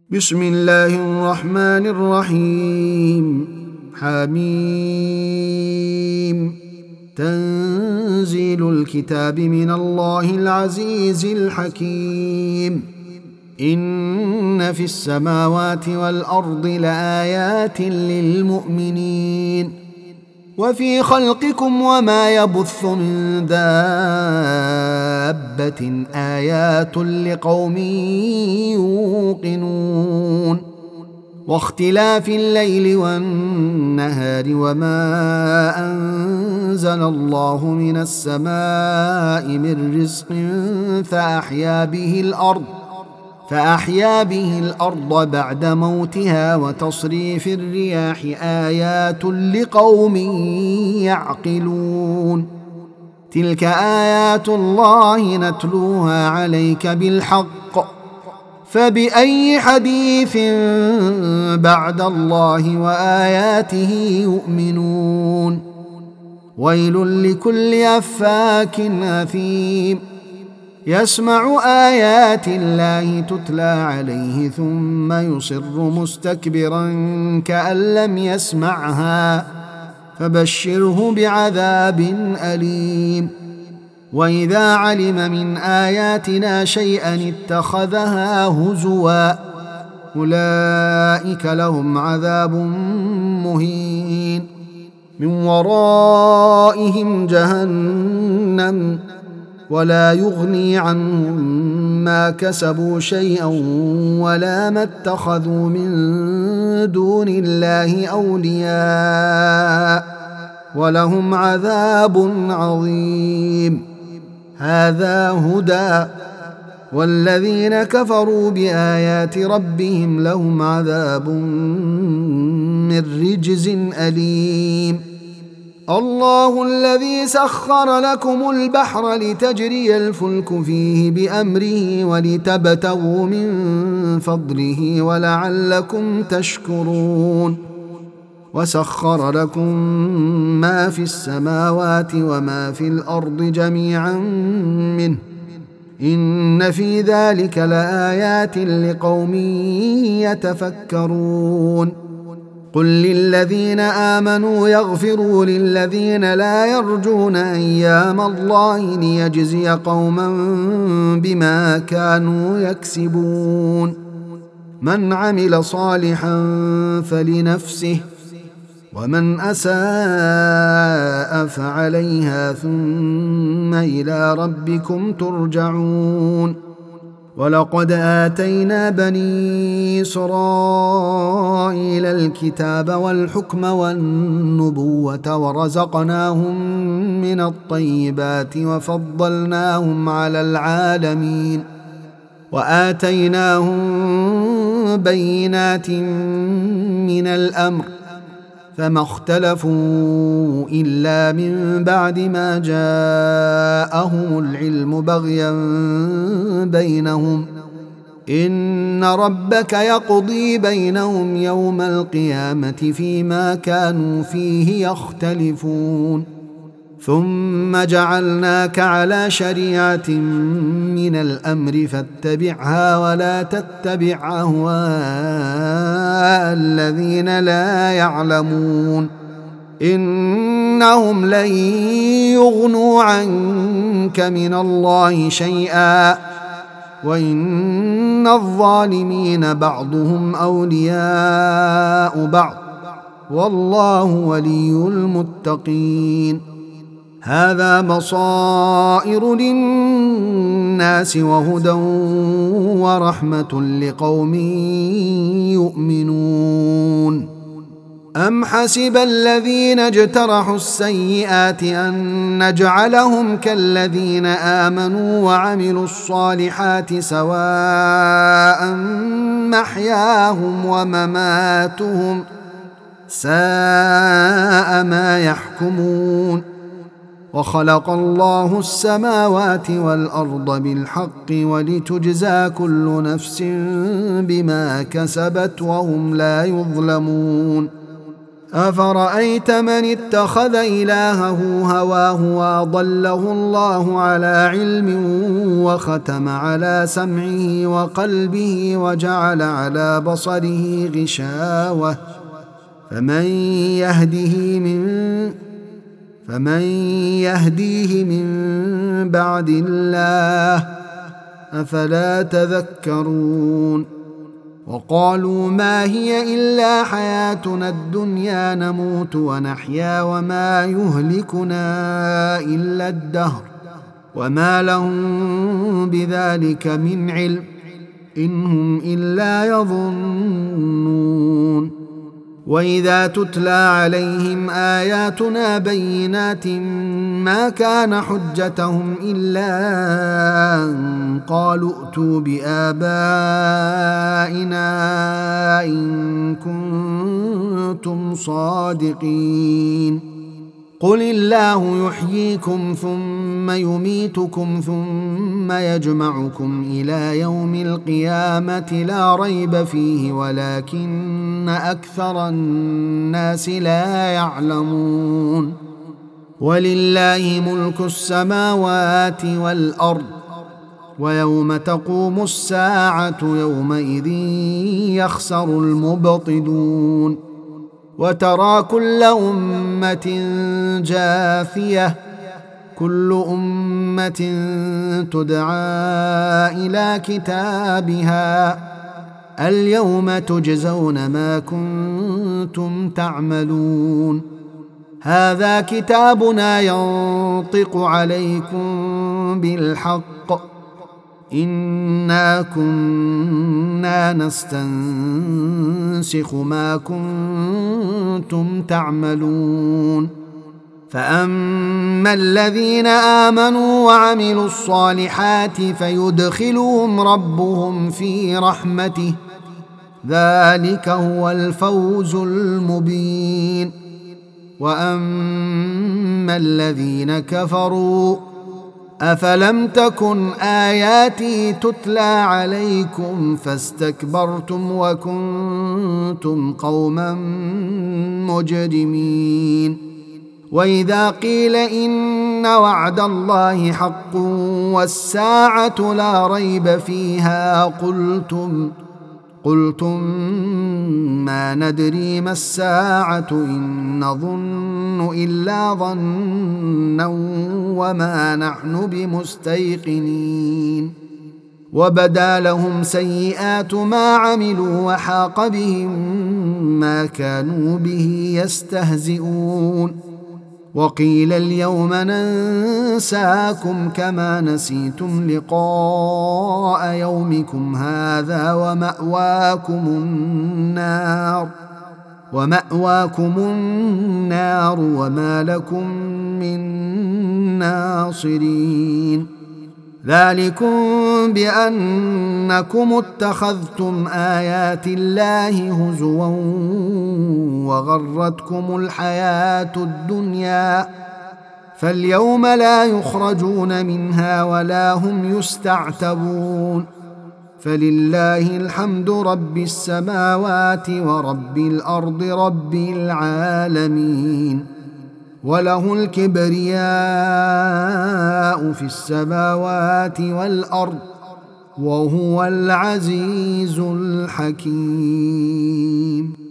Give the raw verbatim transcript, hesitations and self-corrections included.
بسم الله الرحمن الرحيم. حميم. تنزيل الكتاب من الله العزيز الحكيم. إن في السماوات والأرض لآيات للمؤمنين وفي خلقكم وما يبث من دابة آيات لقوم يوقنون واختلاف الليل والنهار وما أنزل الله من السماء من رزق فأحيا به الأرض فأحيا به الأرض بعد موتها وتصريف الرياح آيات لقوم يعقلون. تلك آيات الله نتلوها عليك بالحق فبأي حديث بعد الله وآياته يؤمنون. ويل لكل أفاك أثيم يسمع آيات الله تتلى عليه ثم يصر مستكبرا كأن لم يسمعها فبشره بعذاب أليم. وإذا علم من آياتنا شيئا اتخذها هزوا أولئك لهم عذاب مهين من ورائهم جهنم ولا يغني عنهم ما كسبوا شيئا ولا ما اتخذوا من دون الله أولياء ولهم عذاب عظيم. هذا هدى والذين كفروا بآيات ربهم لهم عذاب من رجز أليم. الله الذي سخر لكم البحر لتجري الفلك فيه بأمره ولتبتغوا من فضله ولعلكم تشكرون. وسخر لكم ما في السماوات وما في الأرض جميعا منه إن في ذلك لآيات لقوم يتفكرون. قل للذين آمنوا يغفروا للذين لا يرجون أيام الله ليجزي قوما بما كانوا يكسبون. من عمل صالحا فلنفسه ومن أساء فعليها ثم إلى ربكم ترجعون. ولقد آتينا بني إسرائيل الكتاب والحكم والنبوة ورزقناهم من الطيبات وفضلناهم على العالمين وآتيناهم بينات من الأمر فما اختلفوا إلا من بعد ما جاءهم العلم بغيا بينهم إن ربك يقضي بينهم يوم القيامة فيما كانوا فيه يختلفون. ثم جعلناك على شريعة من الأمر فاتبعها ولا تتبع أهواء الذين لا يعلمون إنهم لن يغنوا عنك من الله شيئا وإن الظالمين بعضهم أولياء بعض والله ولي المتقين. هذا بصائر للناس وهدى ورحمة لقوم يؤمنون. أم حسب الذين اجترحوا السيئات أن نجعلهم كالذين آمنوا وعملوا الصالحات سواء محياهم ومماتهم ساء ما يحكمون. وخلق الله السماوات والأرض بالحق ولتجزى كل نفس بما كسبت وهم لا يظلمون. أفرأيت من اتخذ إلهه هواه وأضله الله على علم وختم على سمعه وقلبه وجعل على بصره غشاوة فمن يهده من فمن يهديه من بعد الله أفلا تذكرون وقالوا ما هي إلا حياتنا الدنيا نموت ونحيا وما يهلكنا إلا الدهر وما لهم بذلك من علم إن هم إلا يظنون وإذا تتلى عليهم آياتنا بينات ما كان حجتهم إلا أن قالوا ائتوا بآبائنا إن كنتم صادقين قل الله يحييكم ثم يميتكم ثم يجمعكم إلى يوم القيامة لا ريب فيه ولكن أكثر الناس لا يعلمون ولله ملك السماوات والأرض ويوم تقوم الساعة يومئذ يخسر المبطلون وترى كل أمة جاثية كل أمة تدعى إلى كتابها اليوم تجزون ما كنتم تعملون هذا كتابنا ينطق عليكم بالحق إنا كنا نستنسخ ما كنتم تعملون فأما الذين آمنوا وعملوا الصالحات فيدخلهم ربهم في رحمته ذلك هو الفوز المبين وأما الذين كفروا أفلم تكن آياتي تتلى عليكم فاستكبرتم وكنتم قوما مجرمين وإذا قيل إن وعد الله حق والساعة لا ريب فيها قلتم قلتم ما ندري ما الساعة إن نظن إلا ظنا وما نحن بمستيقنين وبدا لهم سيئات ما عملوا وحاق بهم ما كانوا به يستهزئون وقيل اليوم ننساكم كما نسيتم لقاء يومكم هذا ومأواكم النار ومأواكم النار وما لكم من ناصرين ذلكم بأنكم اتخذتم آيات الله هزوا وغرتكم الحياة الدنيا فاليوم لا يخرجون منها ولا هم يستعتبون فلله الحمد رب السماوات ورب الأرض رب العالمين وله الكبرياء في السماوات والأرض وهو العزيز الحكيم.